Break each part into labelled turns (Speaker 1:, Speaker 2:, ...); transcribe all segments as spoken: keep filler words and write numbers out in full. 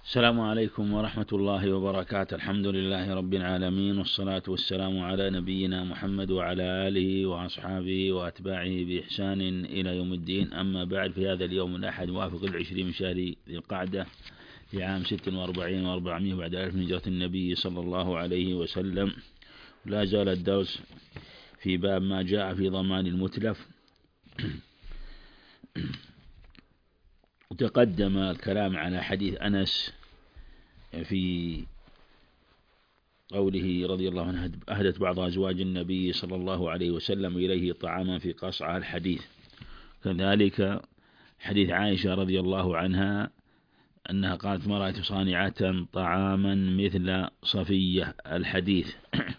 Speaker 1: السلام عليكم ورحمة الله وبركاته. الحمد لله رب العالمين، والصلاة والسلام على نبينا محمد وعلى آله وأصحابه وأتباعه بإحسان إلى يوم الدين. أما بعد، في هذا اليوم الأحد موافق العشرين من شهر ذي القعدة لعام ست وأربعين وأربعمائة بعد ألف من هجرة النبي صلى الله عليه وسلم. لا زال الدرس في باب ما جاء في ضمان المتلف. وتقدم الكلام على حديث أنس في قوله رضي الله عنه: أهدت بعض أزواج النبي صلى الله عليه وسلم إليه طعاما في قصعة الحديث. كذلك حديث عائشة رضي الله عنها أنها قالت: ما رأيت صانعة طعاما مثل صفية الحديث.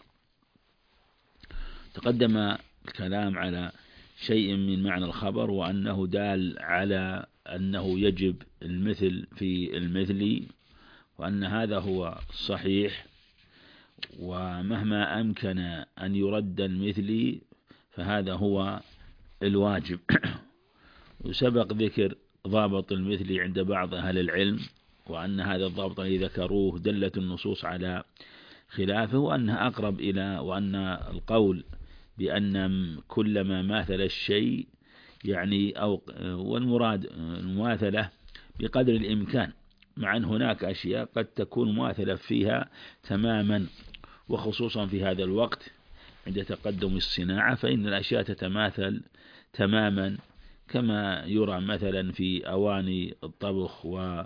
Speaker 1: تقدم الكلام على شيء من معنى الخبر، وأنه دال على أنه يجب المثل في المثل، وأن هذا هو الصحيح، ومهما أمكن أن يرد المثلي فهذا هو الواجب. وسبق ذكر ضابط المثلي عند بعض أهل العلم، وأن هذا الضابط الذي ذكروه دلت النصوص على خلافه، وأنها أقرب إلى وأن القول بأن كلما ماثل الشيء يعني أو والمراد المماثلة بقدر الإمكان، مع أن هناك أشياء قد تكون مماثلة فيها تماما، وخصوصا في هذا الوقت عند تقدم الصناعة فإن الأشياء تتماثل تماما، كما يرى مثلا في أواني الطبخ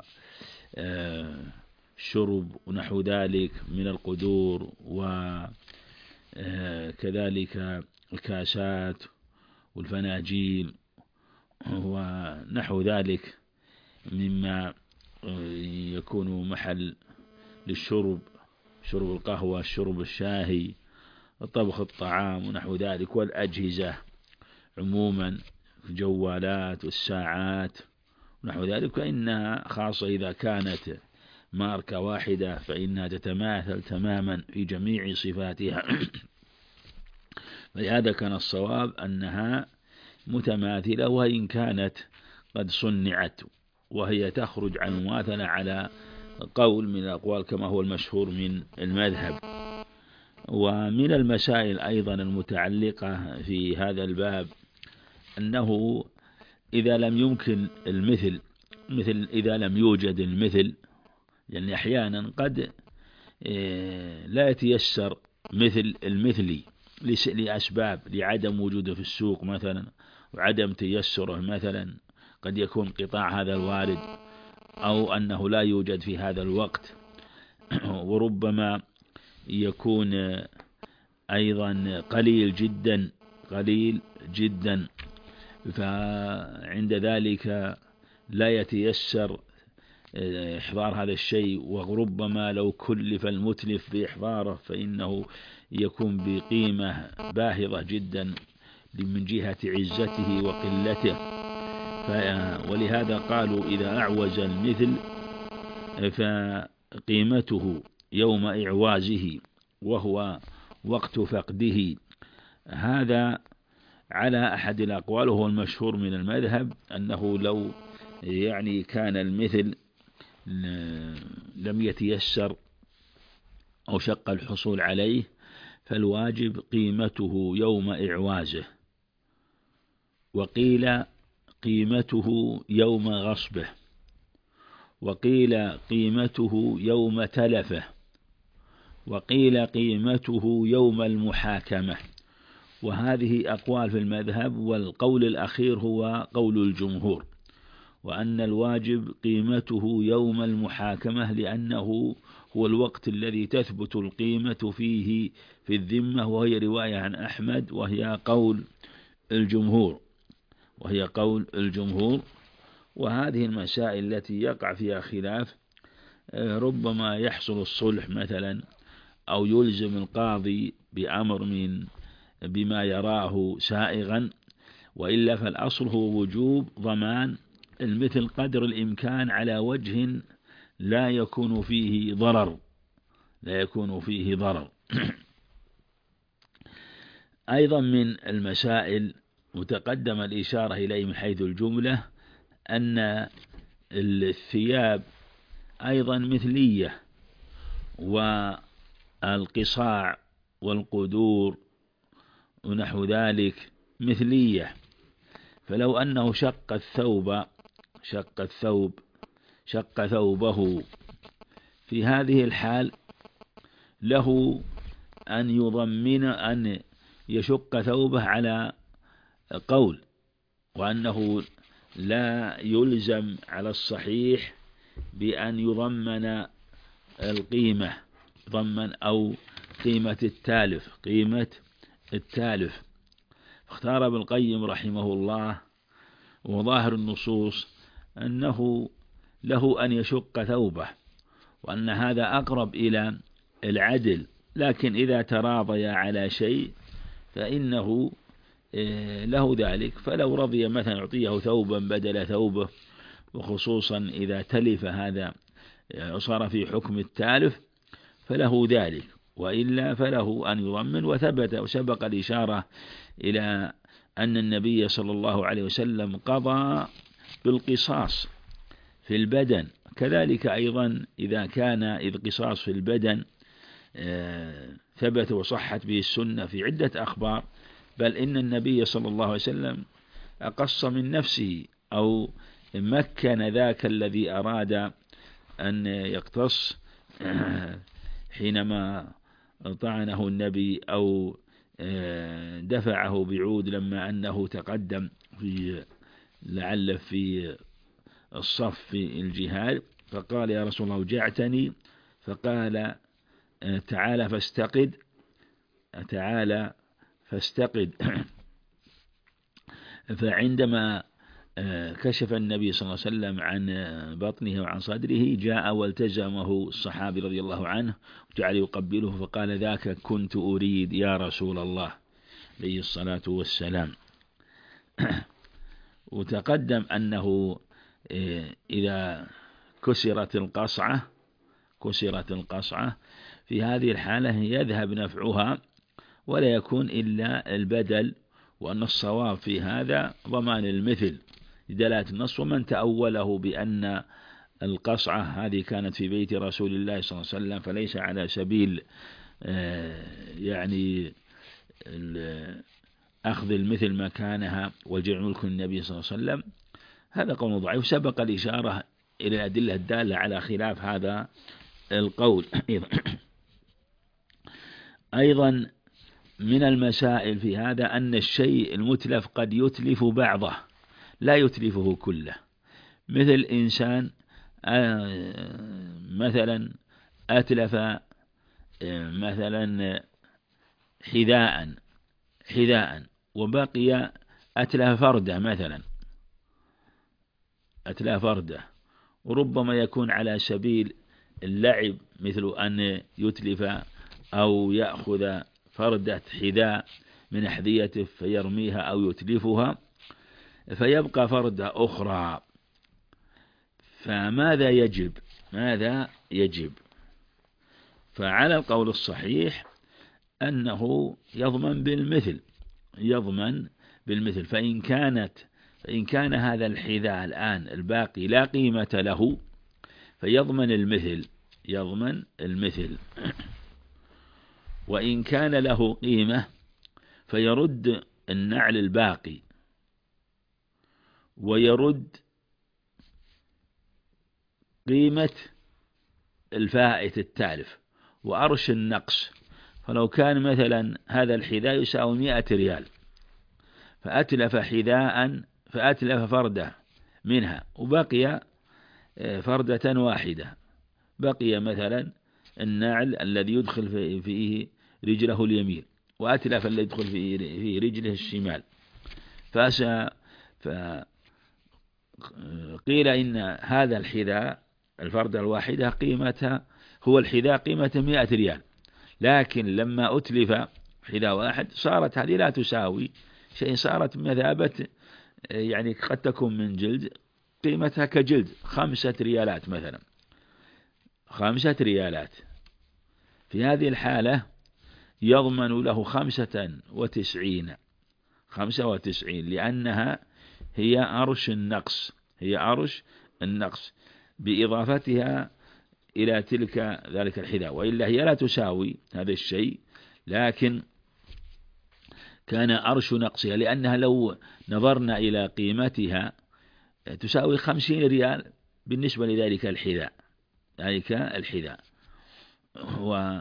Speaker 1: والشرب ونحو ذلك من القدور، وكذلك الكاسات والفناجيل ونحو ذلك مما يكون محل للشرب، شرب القهوة، شرب الشاهي، طبخ الطعام ونحو ذلك، والأجهزة عموما، الجوالات والساعات ونحو ذلك، فإنها خاصة إذا كانت ماركة واحدة فإنها تتماثل تماما في جميع صفاتها. فلهذا كان الصواب أنها متماثلة، وإن كانت قد صنعت، وهي تخرج عن المماثلة على قول من الأقوال كما هو المشهور من المذهب. ومن المسائل أيضا المتعلقة في هذا الباب أنه إذا لم يمكن المثل، مثل إذا لم يوجد المثل، يعني أحيانا قد لا يتيسر مثل المثلي لأسباب، لعدم وجوده في السوق مثلا، وعدم تيسره مثلا، قد يكون قطاع هذا الوارد، أو أنه لا يوجد في هذا الوقت، وربما يكون أيضا قليل جدا قليل جدا فعند ذلك لا يتيسر إحضار هذا الشيء، وربما لو كلف المتلف بإحضاره فإنه يكون بقيمة باهظة جدا من جهة عزته وقلته. ولهذا قالوا إذا أعوز المثل فقيمته يوم إعوازه وهو وقت فقده. هذا على أحد الأقوال، وهو المشهور من المذهب، أنه لو يعني كان المثل لم يتيسر أو شق الحصول عليه فالواجب قيمته يوم إعوازه، وقيل قيمته يوم غصبه، وقيل قيمته يوم تلفه، وقيل قيمته يوم المحاكمة. وهذه أقوال في المذهب، والقول الأخير هو قول الجمهور، وأن الواجب قيمته يوم المحاكمة، لأنه هو الوقت الذي تثبت القيمة فيه في الذمة، وهي رواية عن أحمد، وهي قول الجمهور وهي قول الجمهور. وهذه المسائل التي يقع فيها خلاف ربما يحصل الصلح مثلا، أو يلزم القاضي بأمر من بما يراه سائغا، وإلا فالأصل هو وجوب ضمان المثل قدر الإمكان على وجه لا يكون فيه ضرر لا يكون فيه ضرر. أيضا من المسائل وتقدم الإشارة إليه من حيث الجملة أن الثياب أيضا مثلية، والقصاع والقدور ونحو ذلك مثلية. فلو أنه شق الثوب شق الثوب شق ثوبه في هذه الحال له أن يضمن أن يشق ثوبه على قول، وأنه لا يلزم على الصحيح بأن يضمن القيمة ضمن أو قيمة التالف قيمة التالف. اختار ابن القيم رحمه الله وظاهر النصوص أنه له أن يشق ثوبه، وأن هذا أقرب إلى العدل، لكن إذا تراضي على شيء فإنه له ذلك. فلو رضي مثلا يعطيه ثوبا بدل ثوبه، وخصوصا إذا تلف هذا صار في حكم التالف فله ذلك، وإلا فله أن يضمن. وثبت وسبق الإشارة إلى أن النبي صلى الله عليه وسلم قضى بالقصاص في البدن، كذلك أيضا إذا كان إذ قصاص في البدن ثبت وصحت به السنة في عدة أخبار، بل إن النبي صلى الله عليه وسلم أقص من نفسه أو مكن ذاك الذي أراد أن يقتص حينما طعنه النبي أو دفعه بعود لما أنه تقدم في لعل في الصف في الجهاد، فقال يا رسول الله وجعتني، فقال تعالى فاستقد تعالى فاستقد فعندما كشف النبي صلى الله عليه وسلم عن بطنه وعن صدره جاء والتزمه الصحابي رضي الله عنه وجعل يقبله، فقال ذاك كنت أريد يا رسول الله عليه الصلاة والسلام. وتقدم أنه إذا كسرت القصعة كسرت القصعة في هذه الحالة يذهب نفعها ولا يكون إلا البدل، وأن الصواب في هذا ضمان المثل دلالة النص. ومن تأوله بأن القصعة هذه كانت في بيت رسول الله صلى الله عليه وسلم فليس على سبيل يعني أخذ المثل مكانها وجعل ملك النبي صلى الله عليه وسلم، هذا قول ضعيف. سبق الإشارة إلى الأدلة الدالة على خلاف هذا القول. أيضا من المسائل في هذا أن الشيء المتلف قد يتلف بعضه لا يتلفه كله، مثل إنسان مثلا أتلف مثلا حذاء حذاء وبقي أتلف فردة مثلا أتلف فردة، وربما يكون على سبيل اللعب مثل أن يتلف أو يأخذ فردة حذاء من أحذيته فيرميها أو يتلفها فيبقى فردة أخرى، فماذا يجب ماذا يجب فعلى القول الصحيح أنه يضمن بالمثل يضمن بالمثل فإن كانت فإن كان هذا الحذاء الآن الباقي لا قيمة له فيضمن المثل يضمن المثل وإن كان له قيمة فيرد النعل الباقي ويرد قيمة الفائت التالف وأرش النقص. فلو كان مثلا هذا الحذاء يساوي مئة ريال فأتلف حذاء فأتلف فردة منها وبقي فردة واحدة، بقي مثلا النعل الذي يدخل فيه رجله اليمين وأتلف الذي يدخل فيه رجله الشمال، فقيل إن هذا الحذاء الفردة الواحدة قيمتها هو الحذاء قيمة مئة ريال، لكن لما أتلف حذاء واحد صارت هذه لا تساوي شيء، صارت مثابة يعني قد تكون من جلد قيمتها كجلد خمسة ريالات مثلا خمسة ريالات. في هذه الحالة يضمن له خمسة وتسعين خمسة وتسعين لأنها هي أرش النقص هي أرش النقص بإضافتها إلى تلك ذلك الحذاء، وإلا هي لا تساوي هذا الشيء، لكن كان أرش نقصها، لأنها لو نظرنا إلى قيمتها تساوي خمسين ريال بالنسبة لذلك الحذاء، ذلك الحذاء و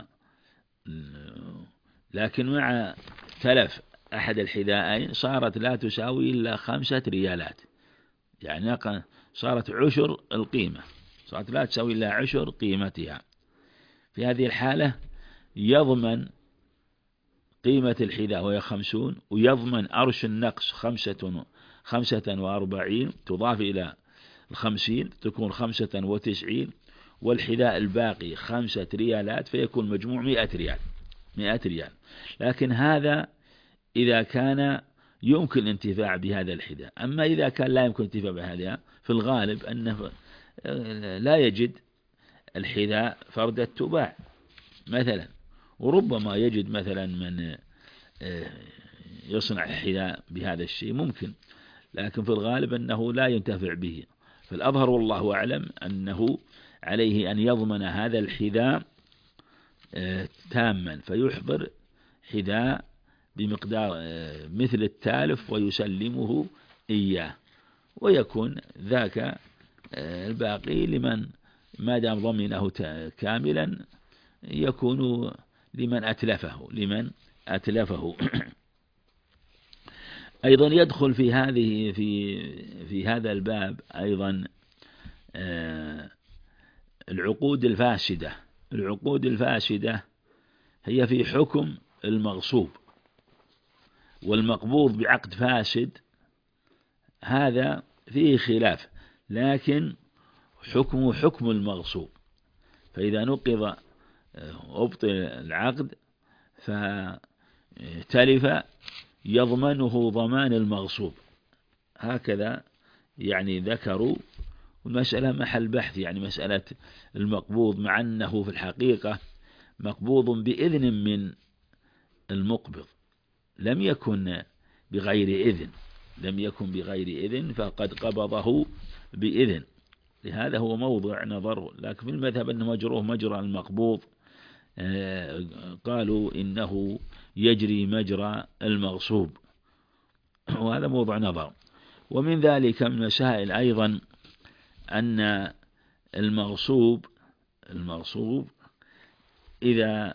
Speaker 1: لكن مع تلف أحد الحذاءين صارت لا تساوي إلا خمسة ريالات، يعني صارت عشر القيمة، صارت لا تساوي إلا عشر قيمتها. في هذه الحالة يضمن قيمة الحذاء وهي خمسون، ويضمن أرش النقص خمسة خمسة وأربعين تضاف إلى الخمسين تكون خمسة وتسعين، والحذاء الباقي خمسة ريالات، فيكون مجموع مئة ريال مئة ريال. لكن هذا إذا كان يمكن الانتفاع بهذا الحذاء. أما إذا كان لا يمكن الانتفاع بهذا، في الغالب أنه لا يجد الحذاء فردة تباع مثلا، وربما يجد مثلا من يصنع الحذاء بهذا الشيء ممكن، لكن في الغالب أنه لا ينتفع به. فالأظهر والله أعلم أنه عليه أن يضمن هذا الحذاء تاما، فيحضر حذاء بمقدار مثل التالف ويسلمه إياه، ويكون ذاك الباقي لمن ما دام ضمنه كاملا يكون لمن أتلفه لمن أتلفه أيضا يدخل في هذه في في هذا الباب أيضا العقود الفاسدة. العقود الفاسدة هي في حكم المغصوب، والمقبوض بعقد فاسد هذا فيه خلاف، لكن حكمه حكم المغصوب. فإذا نقض أبطل العقد فتلف يضمنه ضمان المغصوب، هكذا يعني ذكروا. والمسألة محل بحث، يعني مسألة المقبوض، مع أنه في الحقيقة مقبوض بإذن من المقبض، لم يكن بغير إذن لم يكن بغير إذن فقد قبضه بإذن، لهذا هو موضع نظر. لكن في المذهب أنه مجروه مجرى المقبوض، قالوا إنه يجري مجرى المغصوب، وهذا موضع نظر. ومن ذلك من مسائل أيضا أن المغصوب المغصوب إذا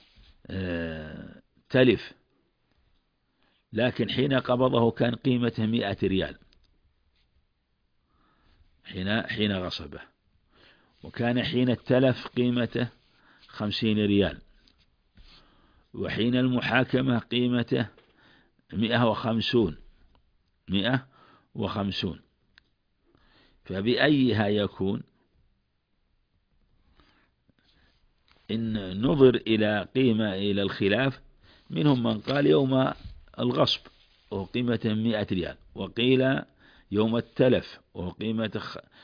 Speaker 1: تلف، لكن حين قبضه كان قيمته مئة ريال حين حين غصبه، وكان حين التلف قيمته خمسين ريال، وحين المحاكمة قيمته مئة وخمسون مئة وخمسون فبأيها يكون؟ إن نظر إلى قيمة إلى الخلاف، منهم من قال يوم الغصب وقيمة مئة ريال، وقيل يوم التلف وقيمة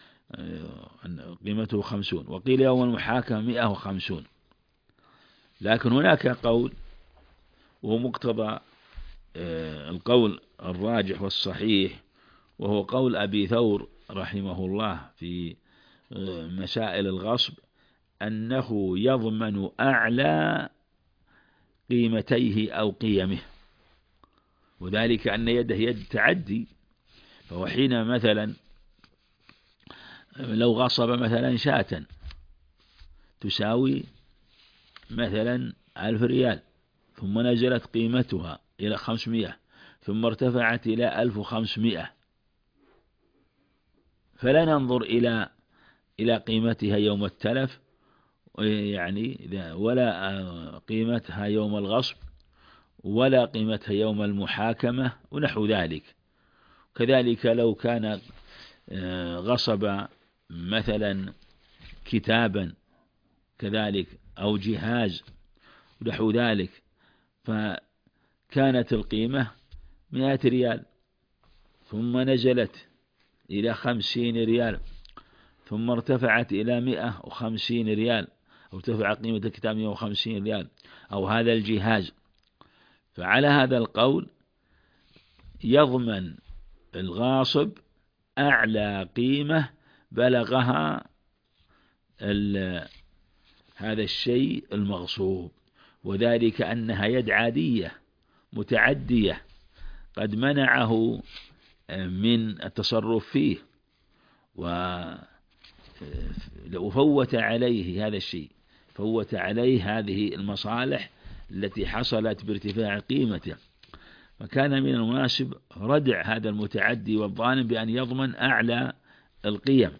Speaker 1: قيمته خمسون، وقيل يوم المحاكمة مئة وخمسون. لكن هناك قول وهو مقتضى القول الراجح والصحيح، وهو قول أبي ثور رحمه الله في مسائل الغصب، أنه يضمن أعلى قيمتيه أو قيمه، وذلك أن يده يد تعدي. فهو حين مثلا لو غصب مثلا شاة تساوي مثلا ألف ريال، ثم نزلت قيمتها إلى خمسمائة، ثم ارتفعت إلى ألف وخمسمائة، فلا ننظر إلى إلى قيمتها يوم التلف يعني ولا قيمتها يوم الغصب ولا قيمتها يوم المحاكمة ونحو ذلك. كذلك لو كان غصب مثلا كتابا كذلك أو جهاز ونحو ذلك، فكانت القيمة مئة ريال ثم نزلت إلى خمسين ريال ثم ارتفعت إلى مئة وخمسين ريال، أو ارتفع قيمة الكتاب مئة وخمسين ريال أو هذا الجهاز، فعلى هذا القول يضمن الغاصب أعلى قيمة بلغها هذا الشيء المغصوب، وذلك أنها يد عادية متعدية قد منعه من التصرف فيه وفوت عليه هذا الشيء، فوت عليه هذه المصالح التي حصلت بارتفاع قيمته، فكان من المناسب ردع هذا المتعدي والظالم بأن يضمن أعلى القيم.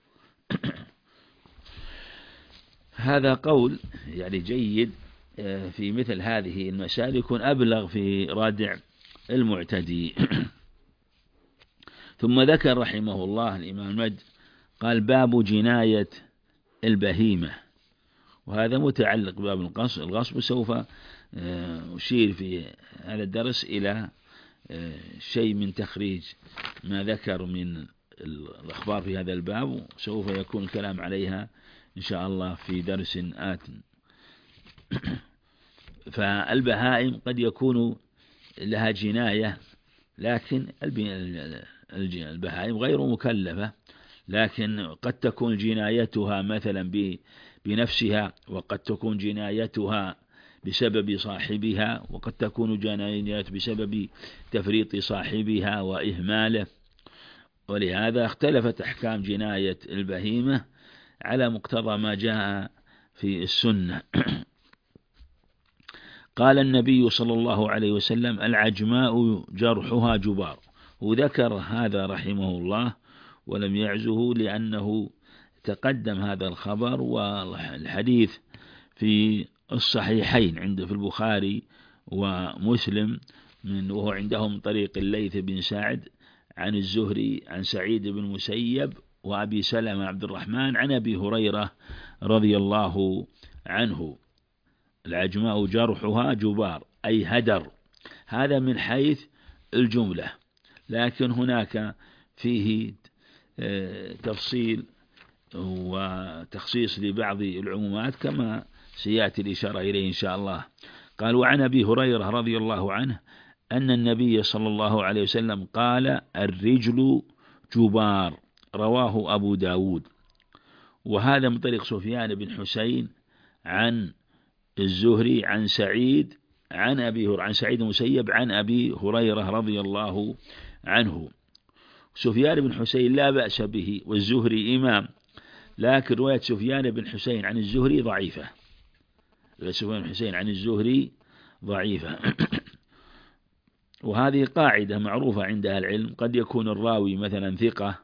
Speaker 1: هذا قول يعني جيد في مثل هذه المسائل، يكون أبلغ في ردع المعتدي. ثم ذكر رحمه الله الإمام المجد قال باب جناية البهيمة، وهذا متعلق بباب الغصب. الغصب سوف أشير في هذا الدرس إلى شيء من تخريج ما ذكر من الأخبار في هذا الباب، سوف يكون الكلام عليها إن شاء الله في درس آت. فالبهائم قد يكون لها جناية، لكن البهائم غير مكلفة، لكن قد تكون جنايتها مثلا بنفسها، وقد تكون جنايتها بسبب صاحبها، وقد تكون جناية بسبب تفريط صاحبها وإهماله. ولهذا اختلفت أحكام جناية البهيمة على مقتضى ما جاء في السنة. قال النبي صلى الله عليه وسلم العجماء جرحها جبار، وذكر هذا رحمه الله ولم يعزه لأنه تقدم هذا الخبر، والحديث في الصحيحين عند في البخاري ومسلم من وهو عندهم طريق الليث بن سعد عن الزهري عن سعيد بن مسيب وأبي سلمة عبد الرحمن عن أبي هريرة رضي الله عنه. العجماء جرحها جبار أي هدر، هذا من حيث الجملة، لكن هناك فيه تفصيل وتخصيص لبعض العمومات كما سيأتي الإشارة إليه إن شاء الله. قال وعن أبي هريرة رضي الله عنه أن النبي صلى الله عليه وسلم قال الرجل جبار، رواه أبو داود. وهذا من طريق سفيان بن حسين عن الزهري عن سعيد عن أبي هريرة عن سعيد المسيب عن أبي هريرة رضي الله عنه. سفيان بن حسين لا بأس به والزهري إمام، لكن رواية سفيان بن حسين عن الزهري ضعيفة، سفيان بن حسين عن الزهري ضعيفة. وهذه قاعدة معروفة عند أهل العلم، قد يكون الراوي مثلا ثقة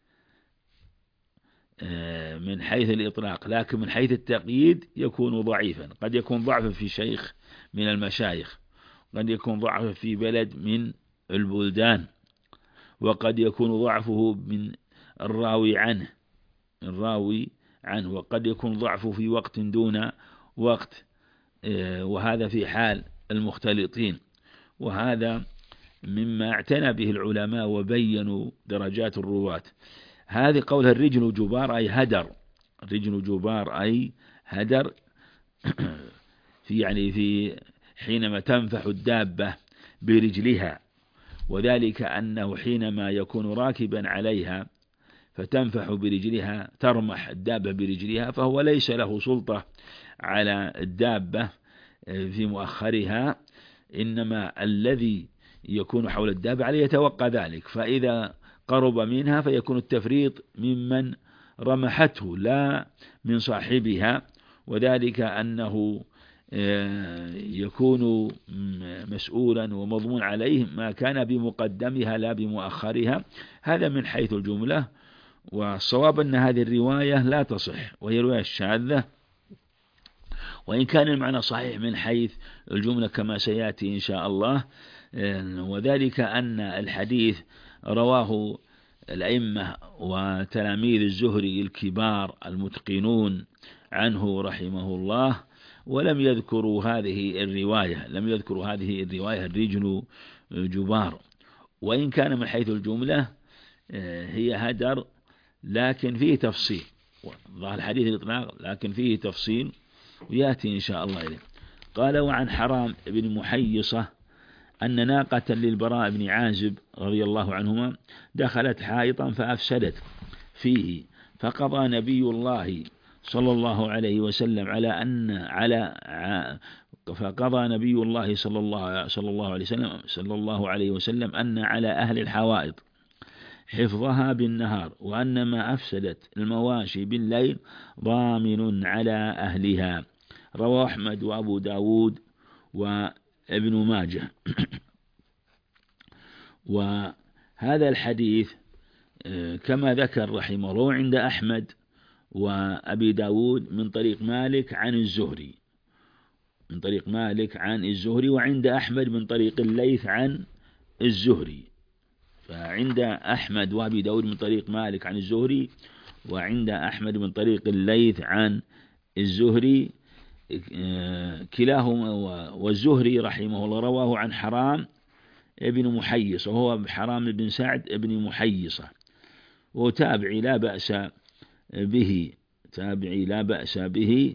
Speaker 1: من حيث الإطلاق، لكن من حيث التقييد يكون ضعيفا. قد يكون ضعفا في شيخ من المشايخ، قد يكون ضعفا في بلد من البلدان، وقد يكون ضعفه من الراوي عنه الراوي عنه وقد يكون ضعفه في وقت دون وقت، وهذا في حال المختلطين. وهذا مما اعتنى به العلماء وبينوا درجات الرواة. هذه قول الرجل جبار أي هدر، الرجل جبار أي هدر في يعني في حينما تنفح الدابة برجلها، وذلك أنه حينما يكون راكبا عليها فتنفح برجلها ترمح الدابة برجلها، فهو ليس له سلطة على الدابة في مؤخرها، إنما الذي يكون حول الدابة عليه يتوقع ذلك، فإذا قرب منها فيكون التفريط ممن رمحته لا من صاحبها، وذلك أنه يكون مسؤولا ومضمون عليه ما كان بمقدمها لا بمؤخرها. هذا من حيث الجملة، والصواب أن هذه الرواية لا تصح، وهي رواية شاذة، وإن كان المعنى صحيح من حيث الجملة كما سيأتي إن شاء الله. وذلك أن الحديث رواه الأئمة وتلاميذ الزهري الكبار المتقنون عنه رحمه الله، ولم يذكروا هذه الرواية لم يذكروا هذه الرواية الرجل جبار، وإن كان من حيث الجملة هي هدر، لكن فيه تفصيل. ظاهر الحديث الإطلاق لكن فيه تفصيل ويأتي إن شاء الله إليه. قال وعن حرام بن محيصة أن ناقة للبراء بن عازب رضي الله عنهما دخلت حائطا فأفسدت فيه، فقضى نبي الله صلى الله عليه وسلم على أن على فقضى نبي الله صلى الله صلى الله عليه وسلم صلى الله عليه وسلم أن على أهل الحوائط حفظها بالنهار، وأن ما أفسدت المواشي بالليل ضامن على أهلها. رواه أحمد وأبو داود وابن ماجه. وهذا الحديث كما ذكر رحمه الله عند أحمد وأبي داود من طريق مالك عن الزهري من طريق مالك عن الزهري وعند أحمد من طريق الليث عن الزهري. فعند أحمد وأبي داود من طريق مالك عن الزهري، وعند أحمد من طريق الليث عن الزهري كلاهما. والزهري رحمه الله رواه عن حرام ابن محيصة، وهو حرام بن سعد ابن محيصة، وتابعي لا بأس به تابعي لا بأس به.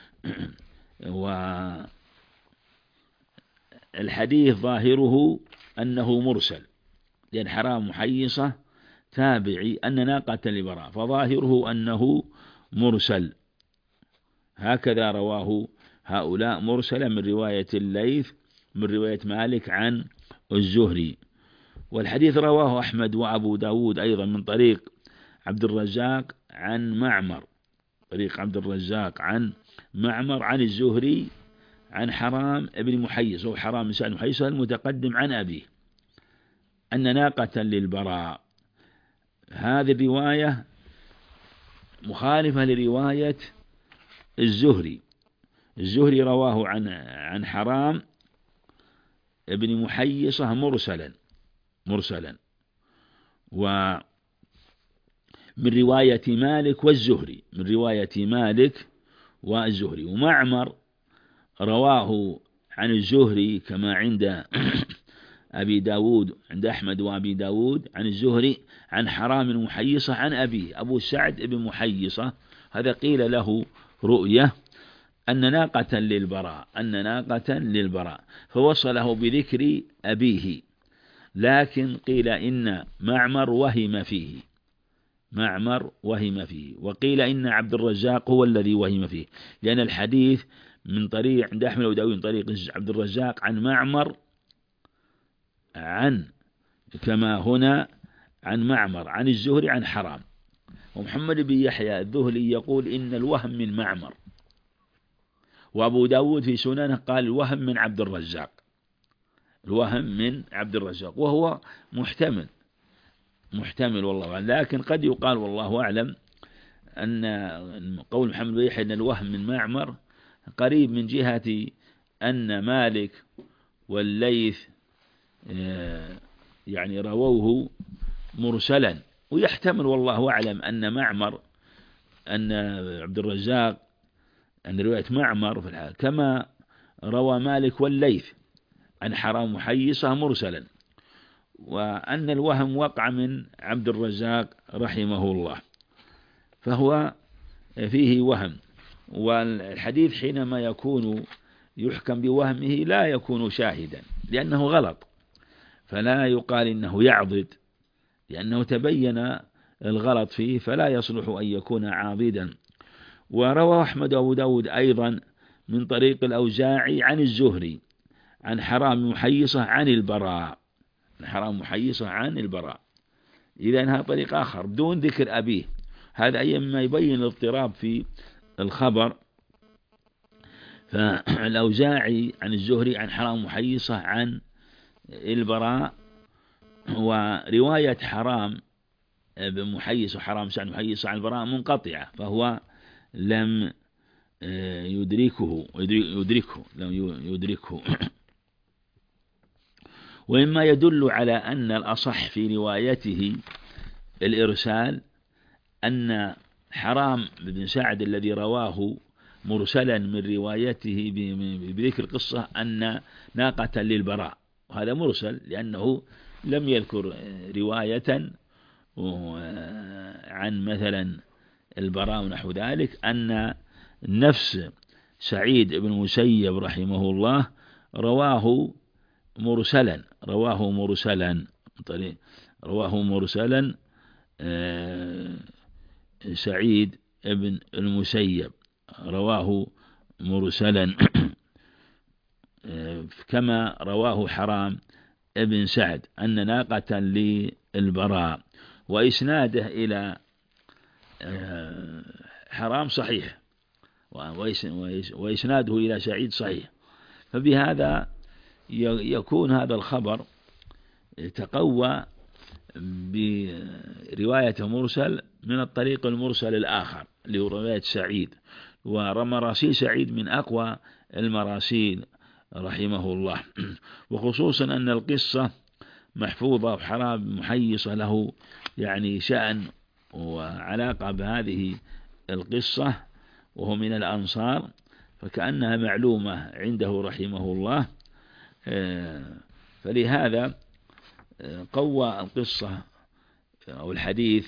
Speaker 1: والحديث ظاهره أنه مرسل، لأن حرام محيصة تابعي أن ناقة لبراء، فظاهره أنه مرسل. هكذا رواه هؤلاء مرسلا من رواية الليث من رواية مالك عن الزهري. والحديث رواه أحمد وأبو داود أيضا من طريق عبد الرزاق عن معمر طريق عبد الرزاق عن معمر عن الزهري عن حرام ابن محيص، وهو حرام بن سعد محيص المتقدم عن أبيه، أن ناقة للبراء. هذه الرواية مخالفة لرواية الزهري. الزهري رواه عن عن حرام ابن محيصة مرسلا مرسلا ومن رواية مالك والزهري من رواية مالك والزهري. ومعمر رواه عن الزهري كما عند أبي داود عند أحمد وأبي داود عن الزهري عن حرام محيصة عن أبيه أبو سعد بن محيصة. هذا قيل له رؤية أن ناقة للبراء أن ناقة للبراء فوصله بذكر أبيه، لكن قيل إن معمر وهم فيه معمر وهم فيه وقيل إن عبد الرزاق هو الذي وهم فيه، لأن الحديث من طريق عند أحمد وداود من طريق عبد الرزاق عن معمر عن كما هنا عن معمر عن الزهري عن حرام. ومحمد بن يحيى الذهلي يقول إن الوهم من معمر، وأبو داود في سننه قال الوهم من عبد الرزاق الوهم من عبد الرزاق وهو محتمل محتمل والله أعلم. لكن قد يقال والله أعلم أن قول محمد بن يحيى أن الوهم من معمر قريب من جهة أن مالك والليث يعني رووه مرسلا، ويحتمل والله أعلم أن معمر أن عبد الرزاق أن رواية معمر في الحال كما روى مالك والليث عن حرام محيصة مرسلا، وأن الوهم وقع من عبد الرزاق رحمه الله، فهو فيه وهم. والحديث حينما يكون يحكم بوهمه لا يكون شاهدا لأنه غلط، فلا يقال إنه يعضد لأنه تبين الغلط فيه فلا يصلح أن يكون عاضدا. وروى أحمد وأبو داود أيضا من طريق الأوزاعي عن الزهري عن حرام محيصة عن البراء عن حرام محيصة عن البراء. إذن هذا طريق آخر بدون ذكر أبيه، هذا أي ما يبين الاضطراب في الخبر. فالأوزاعي عن الزهري عن حرام محيصة عن البراء، ورواية حرام بن محيص وحرام سعد محيص عن البراء منقطعة، فهو لم يدركه يدركه لم يدركه ومما يدل على أن الأصح في روايته الإرسال أن حرام بن سعد الذي رواه مرسلا من روايته بذكر قصة أن ناقة للبراء، وهذا مرسل لأنه لم يذكر رواية عن مثلا البراء ونحو ذلك أن نفس سعيد بن مسيب رحمه الله رواه مرسلا رواه مرسلا رواه مرسلا سعيد ابن المسيب رواه مرسلا كما رواه حرام ابن سعد أن ناقة للبراء، وإسناده إلى حرام صحيح، وإسناده إلى سعيد صحيح. فبهذا يكون هذا الخبر تقوى برواية مرسل من الطريق المرسل الآخر لرواية سعيد، ومراسيل سعيد من أقوى المراسيل رحمه الله، وخصوصا أن القصة محفوظة وحرام محيصة له يعني شأن وعلاقة بهذه القصة، وهو من الأنصار، فكأنها معلومة عنده رحمه الله. فلهذا قوى القصة أو الحديث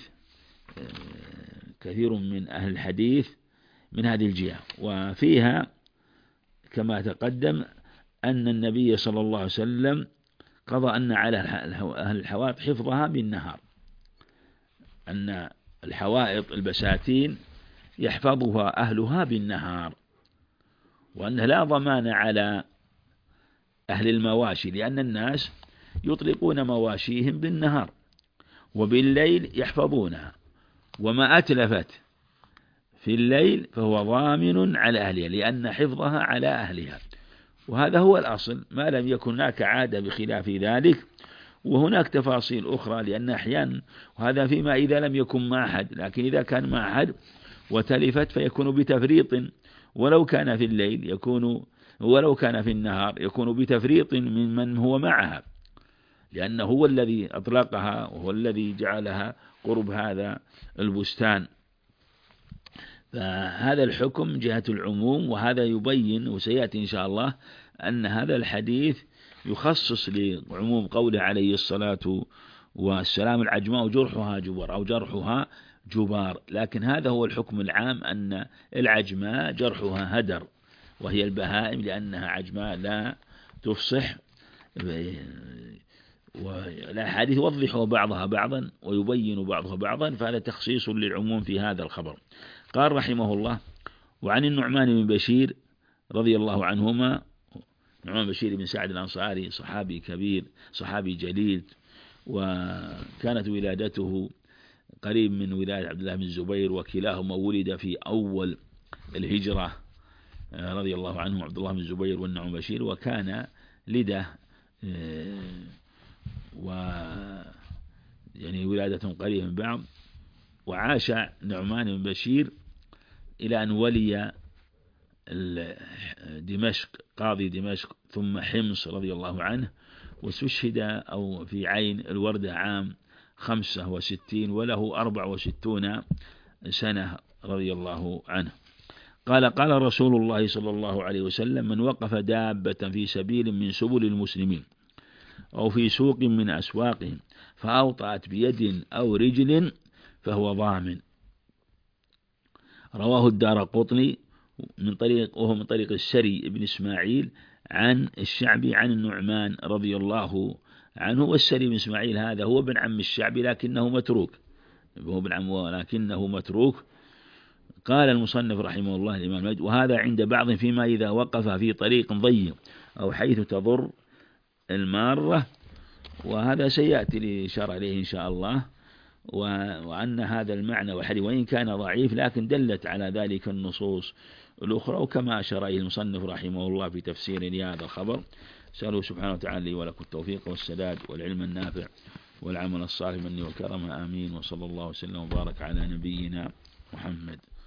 Speaker 1: كثير من أهل الحديث من هذه الجهة. وفيها كما تقدم أن النبي صلى الله عليه وسلم قضى أن على أهل الحوائط حفظها بالنهار، أن الحوائط البساتين يحفظها أهلها بالنهار، وأن لا ضمان على أهل المواشي، لأن الناس يطلقون مواشيهم بالنهار وبالليل يحفظونها، وما أتلفت في الليل فهو ضامن على أهلها لأن حفظها على أهلها، وهذا هو الأصل ما لم يكن هناك عادة بخلاف ذلك. وهناك تفاصيل أخرى، لأن أحيانا وهذا فيما إذا لم يكن معهد، لكن إذا كان معهد وتلفت فيكون بتفريط، ولو كان في الليل يكون، ولو كان في النهار يكون بتفريط من من هو معها، لأنه هو الذي أطلقها وهو الذي جعلها قرب هذا البستان. فهذا الحكم جهة العموم، وهذا يبين وسيأتي إن شاء الله أن هذا الحديث يخصص لعموم قوله عليه الصلاة والسلام العجماء جرحها جبار أو جرحها جبار، لكن هذا هو الحكم العام أن العجماء جرحها هدر، وهي البهائم لأنها عجماء لا تفصح. والأحاديث يوضح بعضها بعضا ويبين بعضها بعضا، فهذا تخصيص للعموم في هذا الخبر. قال رحمه الله: وعن النعمان بن بشير رضي الله عنهما، نعمان بشير بن سعد الأنصاري صحابي كبير صحابي جليل، وكانت ولادته قريب من ولادة عبد الله بن الزبير، وكلاهما ولد في أول الهجرة رضي الله عنه عبد الله بن الزبير والنعمان بشير، وكان لده و يعني ولادة قريبة من بعض. وعاش نعمان بن بشير إلى أن ولي دمشق قاضي دمشق ثم حمص رضي الله عنه، واستشهد أو في عين الوردة عام خمسة وستين وله أربع وستون سنة رضي الله عنه. قال: قال رسول الله صلى الله عليه وسلم: من وقف دابة في سبيل من سبل المسلمين أو في سوق من أسواقهم فأوطأت بيد أو رجل فهو ضامن. رواه الدارقطني من طريق وهو من طريق السري ابن إسماعيل عن الشعبي عن النعمان رضي الله عنه. والسري بن إسماعيل هذا هو ابن عم الشعبي لكنه متروك، هو ابن عم ولكنه متروك. قال المصنف رحمه الله الإمام مالك: وهذا عند بعض فيما إذا وقف في طريق ضيق أو حيث تضر المارة، وهذا سيأتي لإشارة عليه إن شاء الله. وأن هذا المعنى والحديث وإن كان ضعيف لكن دلت على ذلك النصوص الأخرى، وكما أشار إليه المصنف رحمه الله في تفسير لهذا الخبر. سألوا سبحانه وتعالى لي ولكم التوفيق والسداد والعلم النافع والعمل الصالح مني وكرم، آمين. وصلى الله وسلم وبارك على نبينا محمد.